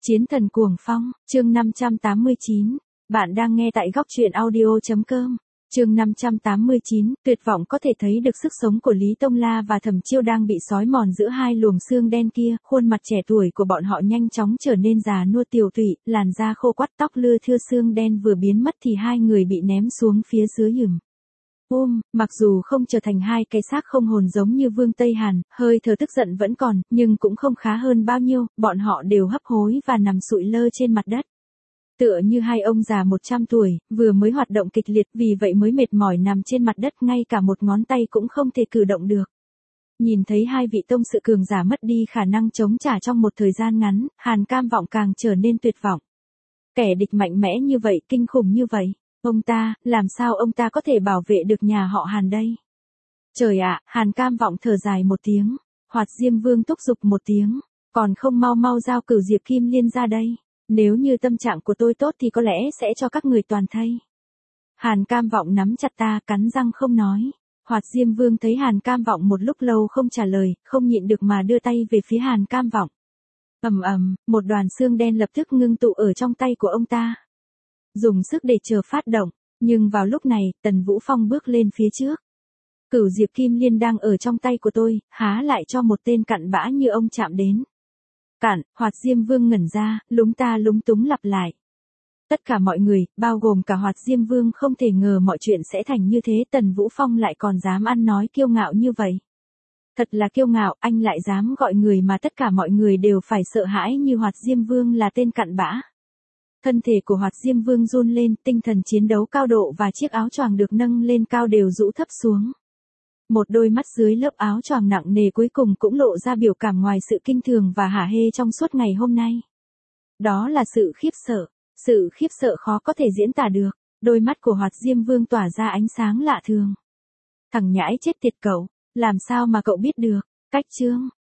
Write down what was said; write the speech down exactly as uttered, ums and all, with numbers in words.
Chiến thần cuồng phong, chương năm trăm tám mươi chín. Bạn đang nghe tại góc truyện audio.com. Chương năm trăm tám mươi chín, tuyệt vọng có thể thấy được sức sống của Lý Tông La và Thẩm Chiêu đang bị xói mòn giữa hai luồng xương đen kia, khuôn mặt trẻ tuổi của bọn họ nhanh chóng trở nên già nua tiều tụy, làn da khô quắt, tóc lưa thưa, xương đen vừa biến mất thì hai người bị ném xuống phía dưới hừm. Ôm, mặc dù không trở thành hai cái xác không hồn giống như Vương Tây Hàn, hơi thở tức giận vẫn còn, nhưng cũng không khá hơn bao nhiêu, bọn họ đều hấp hối và nằm sụi lơ trên mặt đất. Tựa như hai ông già một trăm tuổi, vừa mới hoạt động kịch liệt vì vậy mới mệt mỏi nằm trên mặt đất, ngay cả một ngón tay cũng không thể cử động được. Nhìn thấy hai vị tông sự cường giả mất đi khả năng chống trả trong một thời gian ngắn, Hàn Cam Vọng càng trở nên tuyệt vọng. Kẻ địch mạnh mẽ như vậy, kinh khủng như vậy. Ông ta, làm sao ông ta có thể bảo vệ được nhà họ Hàn đây? Trời ạ, Hàn Cam Vọng thở dài một tiếng. Hoạt Diêm Vương thúc giục một tiếng. Còn không mau mau giao Cửu Diệp Kim Liên ra đây. Nếu như tâm trạng của tôi tốt thì có lẽ sẽ cho các người toàn thây. Hàn Cam Vọng nắm chặt ta, cắn răng không nói. Hoạt Diêm Vương thấy Hàn Cam Vọng một lúc lâu không trả lời, không nhịn được mà đưa tay về phía Hàn Cam Vọng. Ầm ầm, một đoàn xương đen lập tức ngưng tụ ở trong tay của ông ta. Dùng sức để chờ phát động, nhưng vào lúc này, Tần Vũ Phong bước lên phía trước. Cửu Diệp Kim Liên đang ở trong tay của tôi, há lại cho một tên cặn bã như ông chạm đến. Cặn, Hoạt Diêm Vương ngẩn ra, lúng ta lúng túng lặp lại. Tất cả mọi người, bao gồm cả Hoạt Diêm Vương không thể ngờ mọi chuyện sẽ thành như thế, Tần Vũ Phong lại còn dám ăn nói kiêu ngạo như vậy. Thật là kiêu ngạo, anh lại dám gọi người mà tất cả mọi người đều phải sợ hãi như Hoạt Diêm Vương là tên cặn bã. Thân thể của Hoạt Diêm Vương run lên, tinh thần chiến đấu cao độ và chiếc áo choàng được nâng lên cao đều rũ thấp xuống. Một đôi mắt dưới lớp áo choàng nặng nề cuối cùng cũng lộ ra biểu cảm ngoài sự kinh thường và hả hê trong suốt ngày hôm nay. Đó là sự khiếp sợ, sự khiếp sợ khó có thể diễn tả được. Đôi mắt của Hoạt Diêm Vương tỏa ra ánh sáng lạ thường. Thằng nhãi chết tiệt cậu, làm sao mà cậu biết được? Cách chương,